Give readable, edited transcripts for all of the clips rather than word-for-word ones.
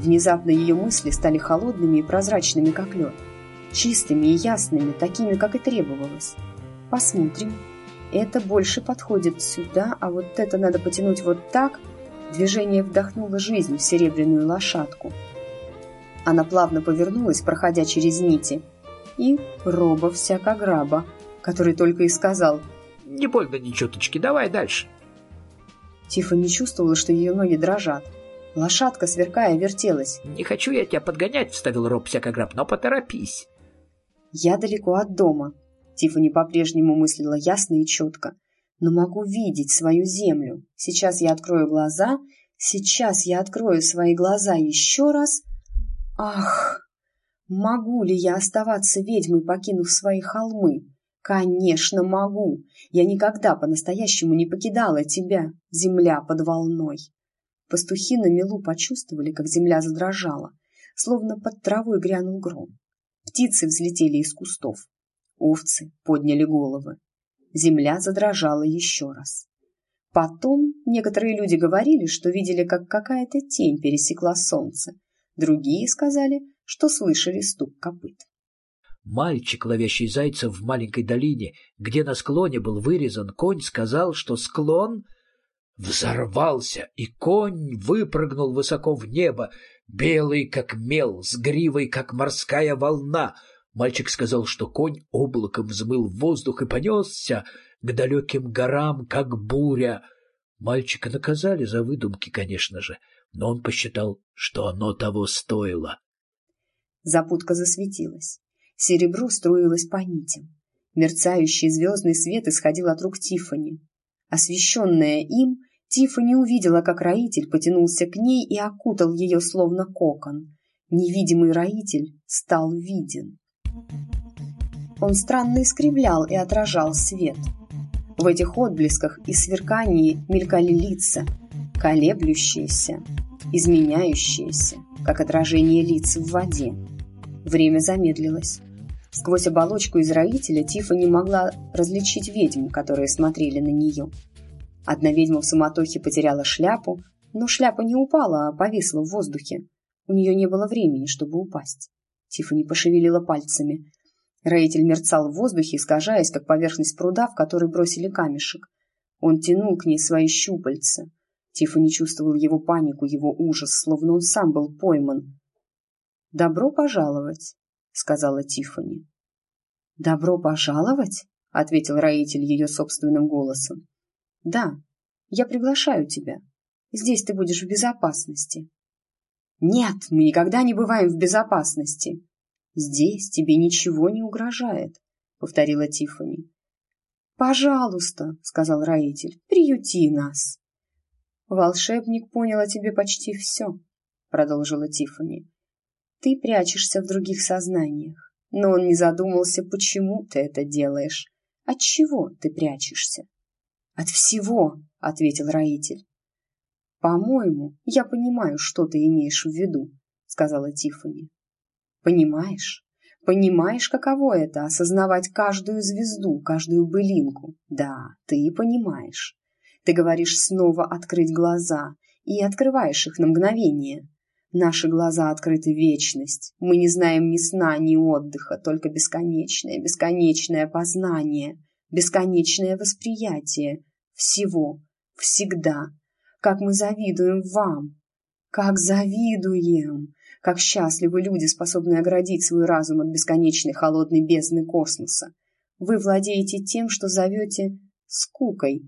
Внезапно ее мысли стали холодными и прозрачными, как лед. Чистыми и ясными, такими, как и требовалось. Посмотрим. Это больше подходит сюда, а вот это надо потянуть вот так. Движение вдохнуло жизнь в серебряную лошадку. Она плавно повернулась, проходя через нити. И Роба всяко граба, который только и сказал: «Не больно ни чуточки, давай дальше». Тиффани чувствовала, что ее ноги дрожат. Лошадка, сверкая, вертелась. «Не хочу я тебя подгонять», — вставил Роб всякограб, — «но поторопись». «Я далеко от дома». Тиффани по-прежнему мыслила ясно и четко. «Но могу видеть свою землю. Сейчас я открою глаза. Сейчас я открою свои глаза еще раз. Ах! Могу ли я оставаться ведьмой, покинув свои холмы? Конечно, могу. Я никогда по-настоящему не покидала тебя, земля под волной». Пастухи на мелу почувствовали, как земля задрожала, словно под травой грянул гром. Птицы взлетели из кустов. Овцы подняли головы. Земля задрожала еще раз. Потом некоторые люди говорили, что видели, как какая-то тень пересекла солнце. Другие сказали, что слышали стук копыт. Мальчик, ловящий зайцев в маленькой долине, где на склоне был вырезан конь, сказал, что склон взорвался, и конь выпрыгнул высоко в небо, белый как мел, с гривой как морская волна. Мальчик сказал, что конь облаком взмыл в воздух и понесся к далеким горам, как буря. Мальчика наказали за выдумки, конечно же, но он посчитал, что оно того стоило. Запутка засветилась. Серебро струилось по нитям. Мерцающий звездный свет исходил от рук Тиффани. Освещенная им, Тиффани увидела, как роитель потянулся к ней и окутал ее словно кокон. Невидимый роитель стал виден. Он странно искривлял и отражал свет. В этих отблесках и сверкании мелькали лица, колеблющиеся, изменяющиеся, как отражение лиц в воде. Время замедлилось. Сквозь оболочку из роителя Тиффани могла различить ведьм, которые смотрели на нее. Одна ведьма в суматохе потеряла шляпу, но шляпа не упала, а повисла в воздухе. У нее не было времени, чтобы упасть. Тиффани пошевелила пальцами. Роитель мерцал в воздухе, искажаясь, как поверхность пруда, в который бросили камешек. Он тянул к ней свои щупальца. Тиффани чувствовал его панику, его ужас, словно он сам был пойман. «Добро пожаловать», — сказала Тиффани. «Добро пожаловать?» — ответил роитель ее собственным голосом. «Да, я приглашаю тебя. Здесь ты будешь в безопасности». «Нет, мы никогда не бываем в безопасности». «Здесь тебе ничего не угрожает», — повторила Тиффани. «Пожалуйста», — сказал роитель, — «приюти нас». «Волшебник понял о тебе почти все», — продолжила Тиффани. «Ты прячешься в других сознаниях, но он не задумался, почему ты это делаешь. От чего ты прячешься?» «От всего», — ответил роитель. «По-моему, я понимаю, что ты имеешь в виду», — сказала Тиффани. «Понимаешь? Понимаешь, каково это — осознавать каждую звезду, каждую былинку? Да, ты понимаешь. Ты говоришь снова открыть глаза и открываешь их на мгновение. Наши глаза открыты в вечность. Мы не знаем ни сна, ни отдыха, только бесконечное, бесконечное познание, бесконечное восприятие всего, всегда. Как мы завидуем вам! Как завидуем! Как счастливы люди, способные оградить свой разум от бесконечной холодной бездны космоса. Вы владеете тем, что зовете скукой.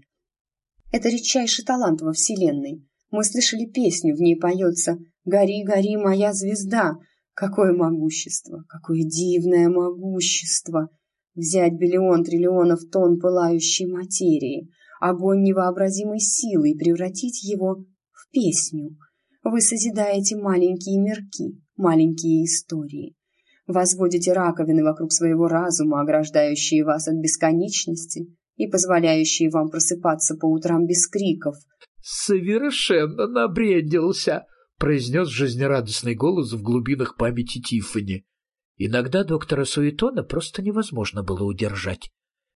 Это редчайший талант во Вселенной. Мы слышали песню, в ней поется «Гори, гори, моя звезда». Какое могущество, какое дивное могущество! Взять биллион триллионов тонн пылающей материи, огонь невообразимой силы и превратить его в песню. Вы созидаете маленькие мирки, маленькие истории. Возводите раковины вокруг своего разума, ограждающие вас от бесконечности и позволяющие вам просыпаться по утрам без криков. «Совершенно набредился», — произнес жизнерадостный голос в глубинах памяти Тиффани. Иногда доктора Суетона просто невозможно было удержать.